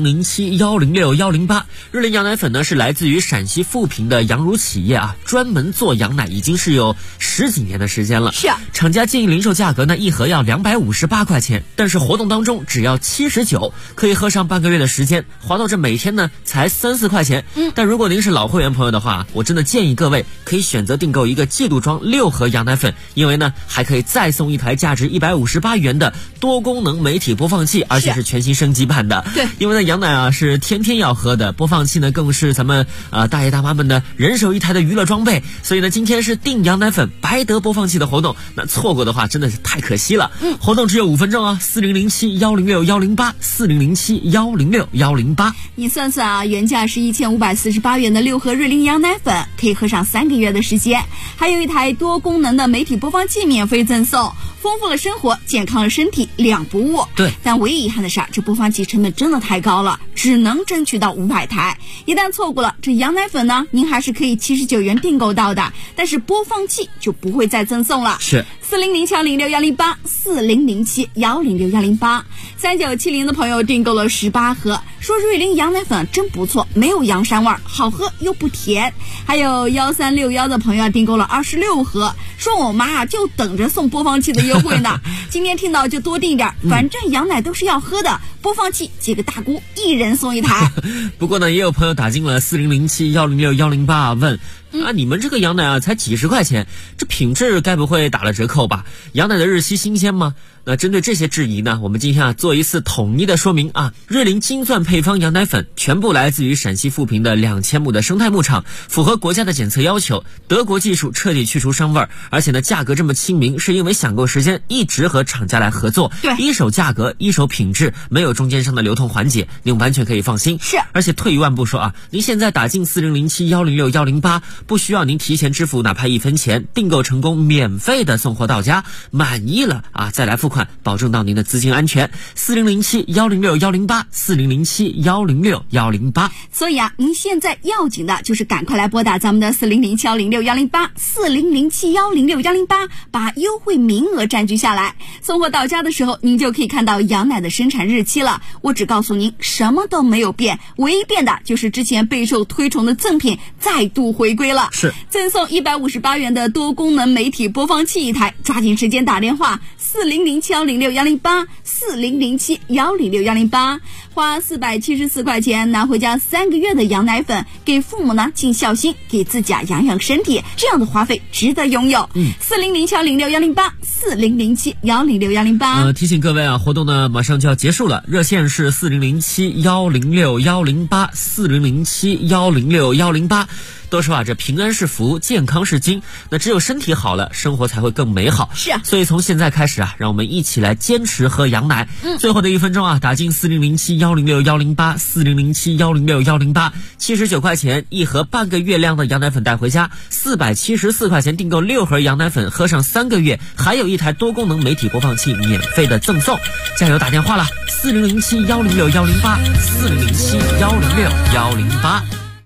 4007106108。日林羊奶粉呢是来自于陕西富平的羊乳企业啊，专门做羊奶已经是有10几年的时间了。 是啊， 厂家建议零售价格呢一盒要258块钱，但是活动当中只要79，可以喝上半个月的时间，划到这每天呢才3-4块钱。但如果您是老会员朋友的话，我真的建议各位可以选择订购一个季度装6盒羊奶粉，因为呢还可以再送一台价值158元的多功能媒体播放器，而且是全新升级版的。 对， 因为呢羊奶啊是天天要喝的，播放器呢更是咱们大爷大妈们的人手一台的娱乐装备，所以呢今天是订羊奶粉白得播放器的活动，那错过的话真的是太可惜了。活动只有5分钟啊，4007106108 4007106108。 你算算啊，原价是1548元的6盒瑞林羊奶粉可以喝上3个月的时间，还有一台多功能的媒体播放器免费赠送，丰富了生活，健康了身体，2不误。 对， 但唯一遗憾的是这播放器成本真的太高了，只能争取到500台。一旦错过了这羊奶粉呢，您还是可以79元订购到的，但是播放器就不会再赠送了。 是 4007106108 4007106108。3970的朋友订购了18盒，说瑞林羊奶粉真不错，没有羊膻味，好喝又不甜。还有1361的朋友订购了26盒，说我妈就等着送播放器的优惠呢。今天听到就多订点，反正羊奶都是要喝的，播放器几个大姑一人送一台。 不过呢，也有朋友打进了4007106108问你们这个羊奶啊才几十块钱，这品质该不会打了折扣吧？羊奶的日期新鲜吗？那针对这些质疑呢，我们今天做一次统一的说明啊。瑞林金钻配方羊奶粉全部来自于陕西富平的2000亩的生态牧场，符合国家的检测要求，德国技术彻底去除膻味，而且呢价格这么亲民，是因为抢购时间一直和厂家来合作， 对， 一手价格一手品质，没有中间商的流通环节，您完全可以放心。 是， 而且退一万步说您现在打进4007106108，不需要您提前支付哪怕1分钱，订购成功免费的送货到家，满意了再来付款，保证到您的资金安全。4007106108 4007106108。 所以您现在要紧的就是赶快来拨打咱们的4007106108 4007106108，把优惠名额占据下来。送货到家的时候，您就可以看到羊奶的生产日期了。我只告诉您，什么都没有变，唯一变的就是之前备受推崇的赠品再度回归了。 是， 赠送158元的多功能媒体播放器一台，抓紧时间打电话4007106108 4007106108，花474块钱拿回家3个月的羊奶粉，给父母呢尽孝心，给自己养养身体，这样的花费值得拥有。4007106108 4007106108。 提醒各位活动呢马上就要结束了，热线是4007106108 4007106108。都说这平安是福，健康是金，那只有身体好了，生活才会更美好。 是所以从现在开始让我们一起来坚持喝羊奶。最后的1分钟打进4007106108 4007106108 79块钱一盒半个月量的羊奶粉带回家，474块钱订购6盒羊奶粉喝上3个月，还有一台多功能媒体播放器免费的赠送。加油打电话了，4007106108 4007106108。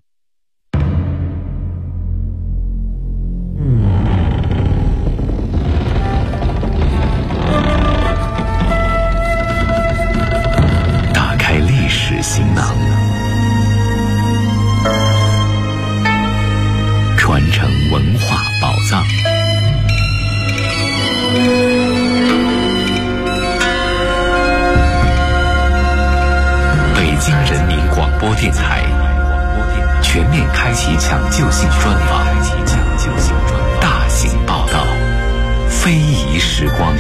行囊，传承文化宝藏， 就性专访，大型报道，非遗时光。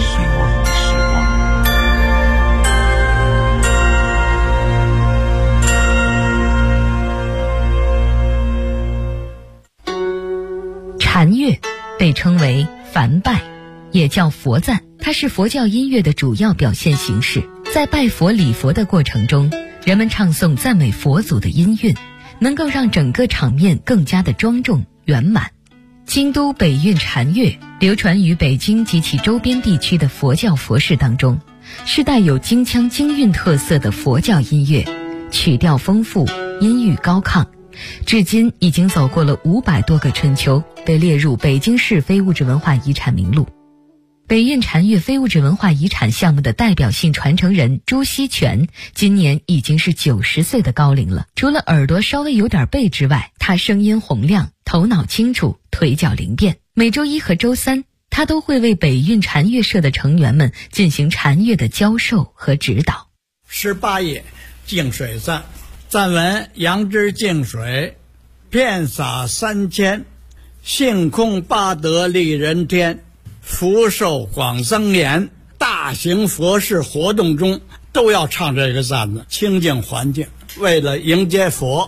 禅乐被称为梵拜，也叫佛赞，它是佛教音乐的主要表现形式。在拜佛礼佛的过程中，人们唱诵赞美佛祖的音韵，能够让整个场面更加的庄重圆满。京都北韵禅乐流传于北京及其周边地区的佛教佛事当中，是带有京腔京韵特色的佛教音乐，曲调丰富，音域高亢，至今已经走过了500多个春秋，被列入北京市非物质文化遗产名录。北韵禅乐非物质文化遗产项目的代表性传承人朱锡全今年已经是90岁的高龄了。除了耳朵稍微有点背之外，他声音洪亮，头脑清楚，腿脚灵便。每周一和周三，他都会为北韵禅乐社的成员们进行禅乐的教授和指导。 18页净水赞，赞文：杨枝净水，遍洒3000，性空八德利人天，福寿广增延。大型佛事活动中都要唱这个赞子，清净环境，为了迎接佛。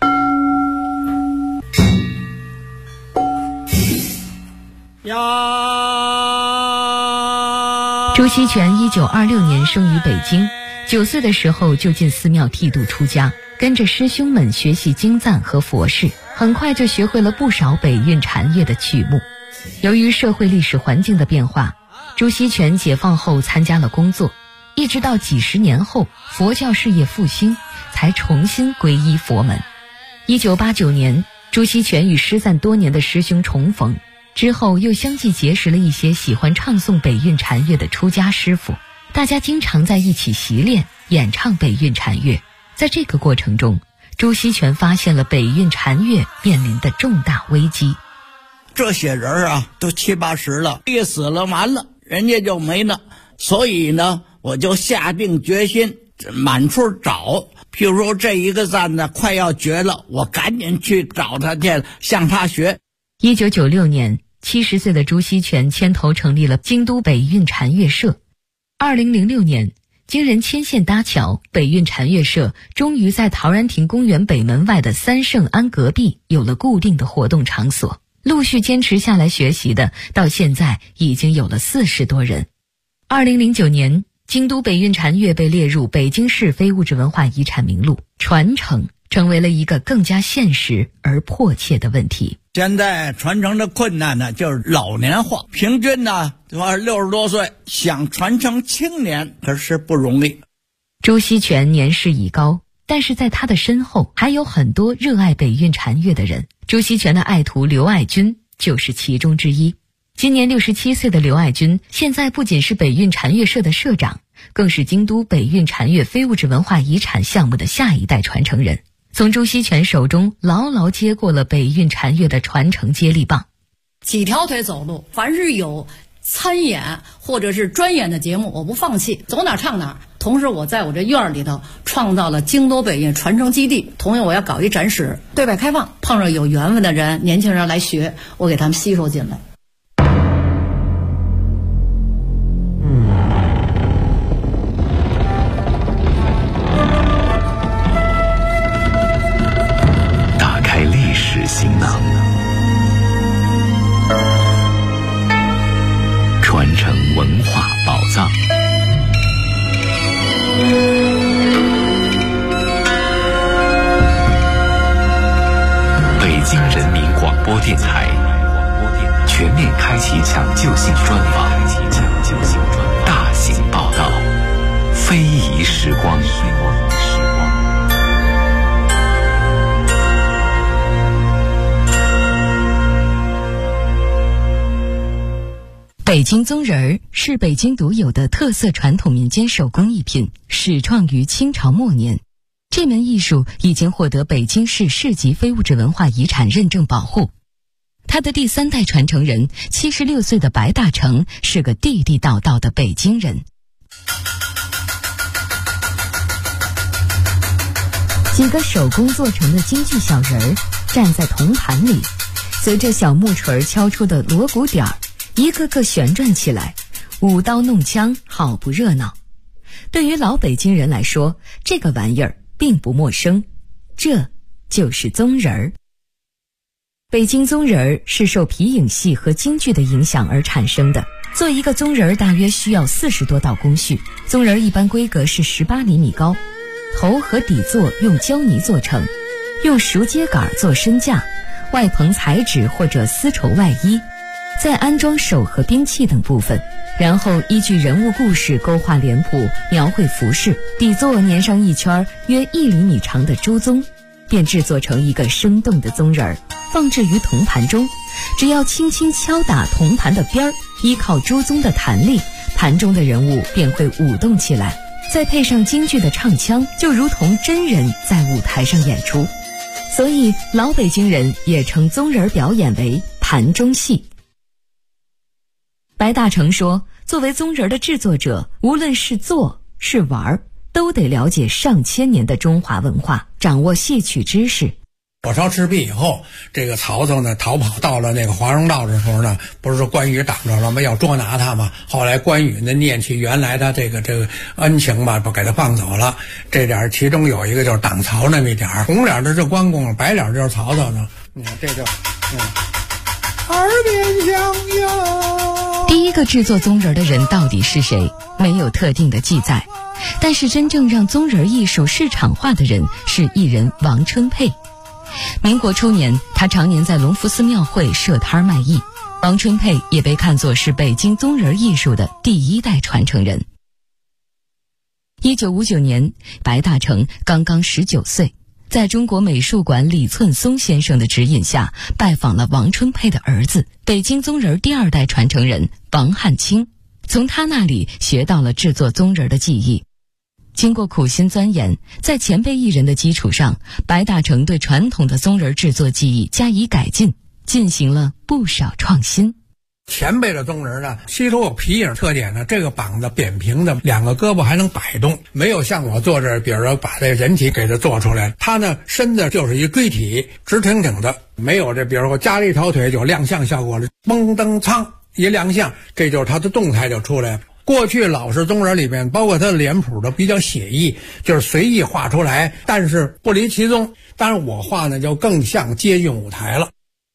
朱锡全1926年生于北京，9岁的时候就进寺庙剃度出家，跟着师兄们学习经赞和佛事，很快就学会了不少北韵禅乐的曲目。由于社会历史环境的变化，朱锡全解放后参加了工作，一直到几十年后佛教事业复兴，才重新皈依佛门。1989年，朱锡全与失散多年的师兄重逢，之后又相继结识了一些喜欢唱诵北韵禅乐的出家师傅，大家经常在一起习练演唱北韵禅乐。在这个过程中，朱锡全发现了北韵禅乐面临的重大危机。 这些人啊都70、80了，一死了完了，人家就没了。所以呢，我就下定决心满处找，譬如说这一个赞呢快要绝了，我赶紧去找他去，向他学。 1996年，70岁的朱锡全牵头成立了京都北韵禅乐社。2006年，经人牵线搭桥，北韵禅乐社终于在陶然亭公园北门外的三圣庵隔壁有了固定的活动场所。陆续坚持下来学习的，到现在已经有了40多人。2009年，京都北韵禅乐被列入北京市非物质文化遗产名录，传承成为了一个更加现实而迫切的问题。 现在传承的困难呢，就是老年化，平均呢60多岁，想传承青年可是不容易。 朱锡全年事已高，但是在他的身后还有很多热爱北韵禅乐的人。朱锡全的爱徒刘爱军就是其中之一。今年67岁的刘爱军，现在不仅是北韵禅乐社的社长，更是京都北韵禅乐非物质文化遗产项目的下一代传承人，从朱锡全手中牢牢接过了北韵禅乐的传承接力棒。 几条腿走路，凡是有参演或者是专演的节目，我不放弃，走哪唱哪。同时我在我这院里头创造了京都北韵传承基地，同样我要搞一展示，对外开放，碰上有缘分的人，年轻人来学，我给他们吸收进来。 打开历史行囊，传承文化宝藏。北京人民广播电台全面开启抢救性专访，大型报道，非遗时光。 北京宗人儿是北京独有的特色传统民间手工艺品，始创于清朝末年。这门艺术已经获得北京市市级非物质文化遗产认证保护。他的第3代传承人76岁的白大成是个地地道道的北京人。几个手工做成的京剧小人儿， 站在铜盘里，随着小木锤敲出的锣鼓点儿，一个个旋转起来，舞刀弄枪，好不热闹。对于老北京人来说，这个玩意儿并不陌生，这就是宗人儿。北京宗人儿是受皮影戏和京剧的影响而产生的。做一个宗人儿大约需要40多道工序，宗人儿一般规格是18厘米高，头和底座用胶泥做成，用熟秸秆做身架，外棚彩纸或者丝绸外衣，再安装手和兵器等部分，然后依据人物故事勾画脸谱，描绘服饰，底座粘上一圈约1厘米长的朱宗，便制作成一个生动的宗人儿，放置于铜盘中。只要轻轻敲打铜盘的边儿，依靠朱宗的弹力，盘中的人物便会舞动起来，再配上京剧的唱腔，就如同真人在舞台上演出。所以老北京人也称宗人表演为盘中戏。白大成说，作为宗人的制作者，无论是做是玩，都得了解上千年的中华文化，掌握戏曲知识。 火烧赤壁以后，这个曹操呢逃跑到了那个华容道的时候呢，不是说关羽挡着了吗？要捉拿他嘛。后来关羽呢念起原来的这个恩情吧，把给他放走了。这点其中有一个就是挡曹那么一点，红脸的是关公，白脸就是曹操呢。你看这就耳边响哟。 第一个制作宗人的人到底是谁？没有特定的记载，但是真正让宗人艺术市场化的人是艺人王春佩。民国初年，他常年在隆福寺庙会设摊卖艺。王春佩也被看作是北京宗人艺术的第1代传承人。1959年，白大成刚刚19岁，在中国美术馆李寸松先生的指引下，拜访了王春佩的儿子，北京宗人第2代传承人王汉卿，从他那里学到了制作宗人的技艺。经过苦心钻研，在前辈艺人的基础上，白大成对传统的宗人制作技艺加以改进，进行了不少创新。 前辈的宗人呢，吸收有皮影特点呢，这个膀子扁平的，2个胳膊还能摆动，没有像我做这，比如说把这人体给它做出来，他呢身子就是一锥体，直挺挺的，没有这，比如说加了一条腿就亮相效果了，嘣噔噌一亮相，这就是他的动态就出来了。过去老式宗人里面，包括他的脸谱的比较写意，就是随意画出来，但是不离其宗。当然我画呢就更像接近舞台了。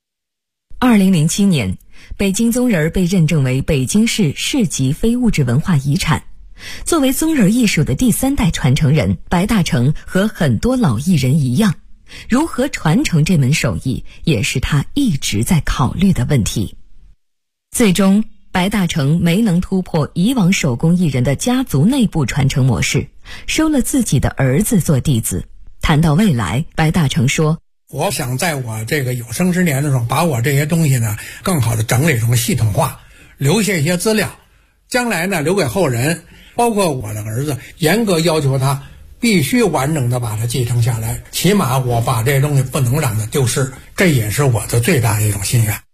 2007年，北京宗人被认证为北京市市级非物质文化遗产。作为宗人艺术的第3代传承人，白大成和很多老艺人一样，如何传承这门手艺，也是他一直在考虑的问题。最终白大成没能突破以往手工艺人的家族内部传承模式，收了自己的儿子做弟子。谈到未来，白大成说， 我想在我这个有生之年的时候，把我这些东西呢更好的整理成系统化，留下一些资料，将来呢留给后人，包括我的儿子，严格要求他必须完整的把它继承下来，起码我把这些东西不能让它丢失，这也是我的最大的一种心愿。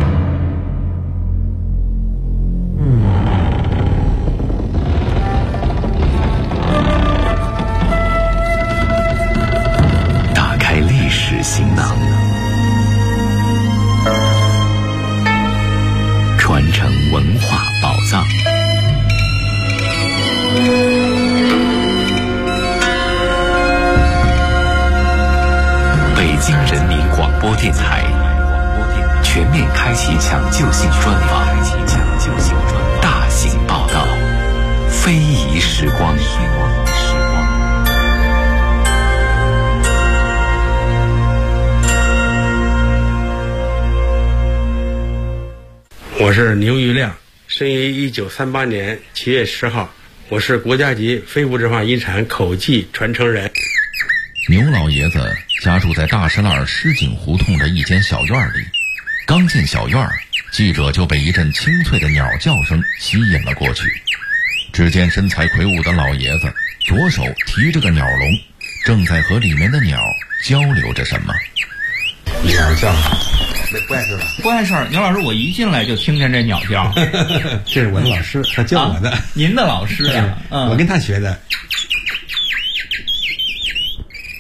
行囊，传承文化宝藏。北京人民广播电台全面开启抢救性专访，大型报道，非遗时光。 我是牛玉亮，生于1938年7月10号，我是国家级非物质文化遗产口技传承人。 牛老爷子家住在大石栏狮井胡同的一间小院里，刚进小院，记者就被一阵清脆的鸟叫声吸引了过去。只见身材魁梧的老爷子左手提着个鸟笼，正在和里面的鸟交流着什么。 鸟叫不碍事吧？不碍事儿。牛老师，我一进来就听见这鸟叫。 这是我的老师，他教我的。 您的老师呀？ 我跟他学的。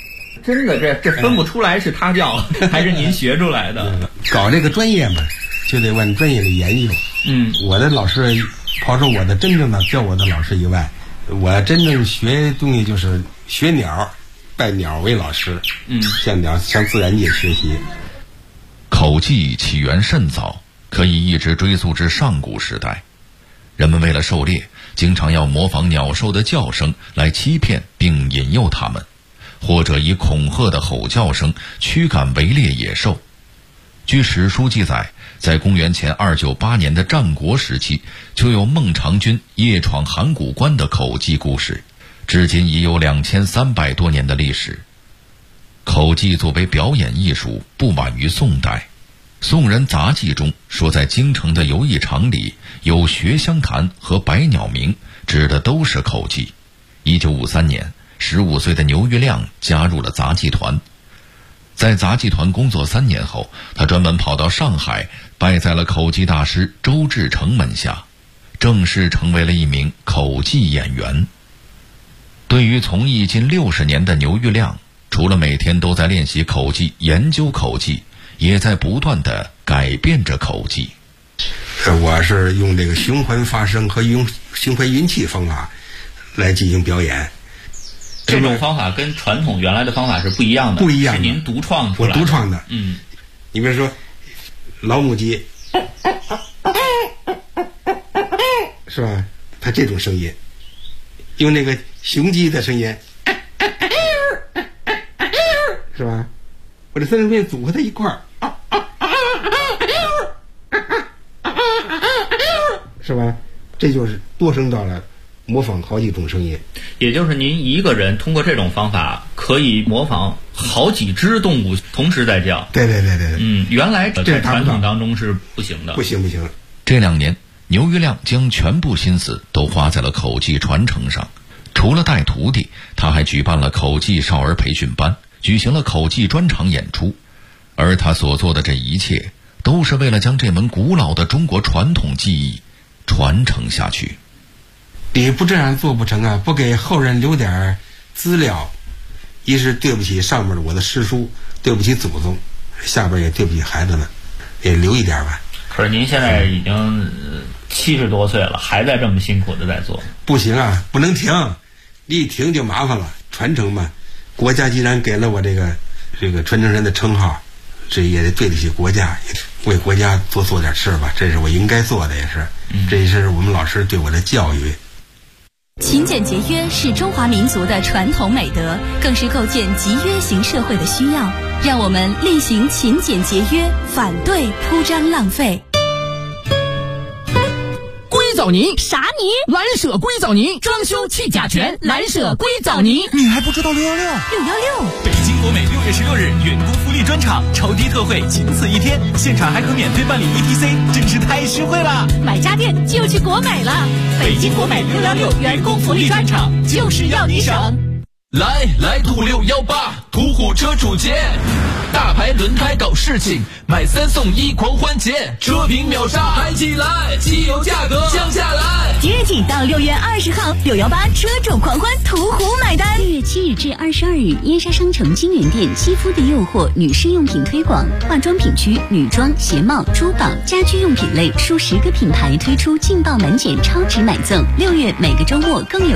真的这分不出来是他教还是您学出来的。 搞这个专业嘛，就得往专业里研究。我的老师，刨出我的真正的教我的老师以外，我真正学东西就是学鸟，拜鸟为老师。向自然界学习。 口技起源甚早，可以一直追溯至上古时代。人们为了狩猎，经常要模仿鸟兽的叫声来欺骗并引诱它们，或者以恐吓的吼叫声驱赶围猎野兽。据史书记载，在公元前298年的战国时期，就有孟尝君夜闯函谷关的口技故事，至今已有2300多年的历史。口技作为表演艺术，不晚于宋代。宋人杂记中说，在京城的游艺场里有学香坛和百鸟鸣，指的都是口技。1953年，15岁的牛玉亮加入了杂技团。在杂技团工作3年后，他专门跑到上海，拜在了口技大师周志成门下，正式成为了一名口技演员。对于从艺近60年的牛玉亮，除了每天都在练习口技、研究口技，也在不断地改变着口技。 我是用这个循环发声和用循环运气方法来进行表演。 这种方法跟传统原来的方法是不一样的， 不一样的， 是您独创出来的。 我独创的。你比如说老母鸡，是吧？它这种声音，用那个雄鸡的声音，是吧？我这3种声音组合在一块儿，是吧？这就是多声道了，模仿好几种声音。 也就是您一个人通过这种方法可以模仿好几只动物同时在叫。 对。 原来在传统当中是不行的。 不行。 这2年，牛玉亮将全部心思都花在了口技传承上。除了带徒弟，他还举办了口技少儿培训班，举行了口技专场演出。而他所做的这一切，都是为了将这门古老的中国传统技艺传承下去。 你不这样做不成啊！不给后人留点资料，一是对不起上面的我的师叔，对不起祖宗，下边也对不起孩子们，也留一点吧。 可是您现在已经70多岁了，还在这么辛苦的在做。 不行啊，不能停，你一停就麻烦了。传承嘛，国家既然给了我这个传承人的称号，这也得对得起国家，为国家多做点事吧，这是我应该做的，也是，这也是我们老师对我的教育。 勤俭节约是中华民族的传统美德，更是构建集约型社会的需要。让我们厉行勤俭节约，反对铺张浪费。 硅藻泥啥泥？ 蓝舍硅藻泥，装修去甲醛，蓝舍硅藻泥。 你还不知道616？616，北京国美6月16日员工福利专场，超低特惠，仅此一天，现场还可免费办理 ETC， 真是太实惠了！ 买家电就去国美了。北京国美616员工福利专场，就是要你省。 来兔618，途虎车主节，大牌轮胎搞事情，买3送1狂欢节，车评秒杀，嗨起来，汽油价格降下来。 即日起到6月20号，618车主狂欢，途虎买单。6月7日至22日，燕莎商城金源店肌肤的诱惑女士用品推广，化妆品区女装、鞋帽、珠宝、家居用品类数10个品牌推出劲爆满减超值买赠。6月每个周末更有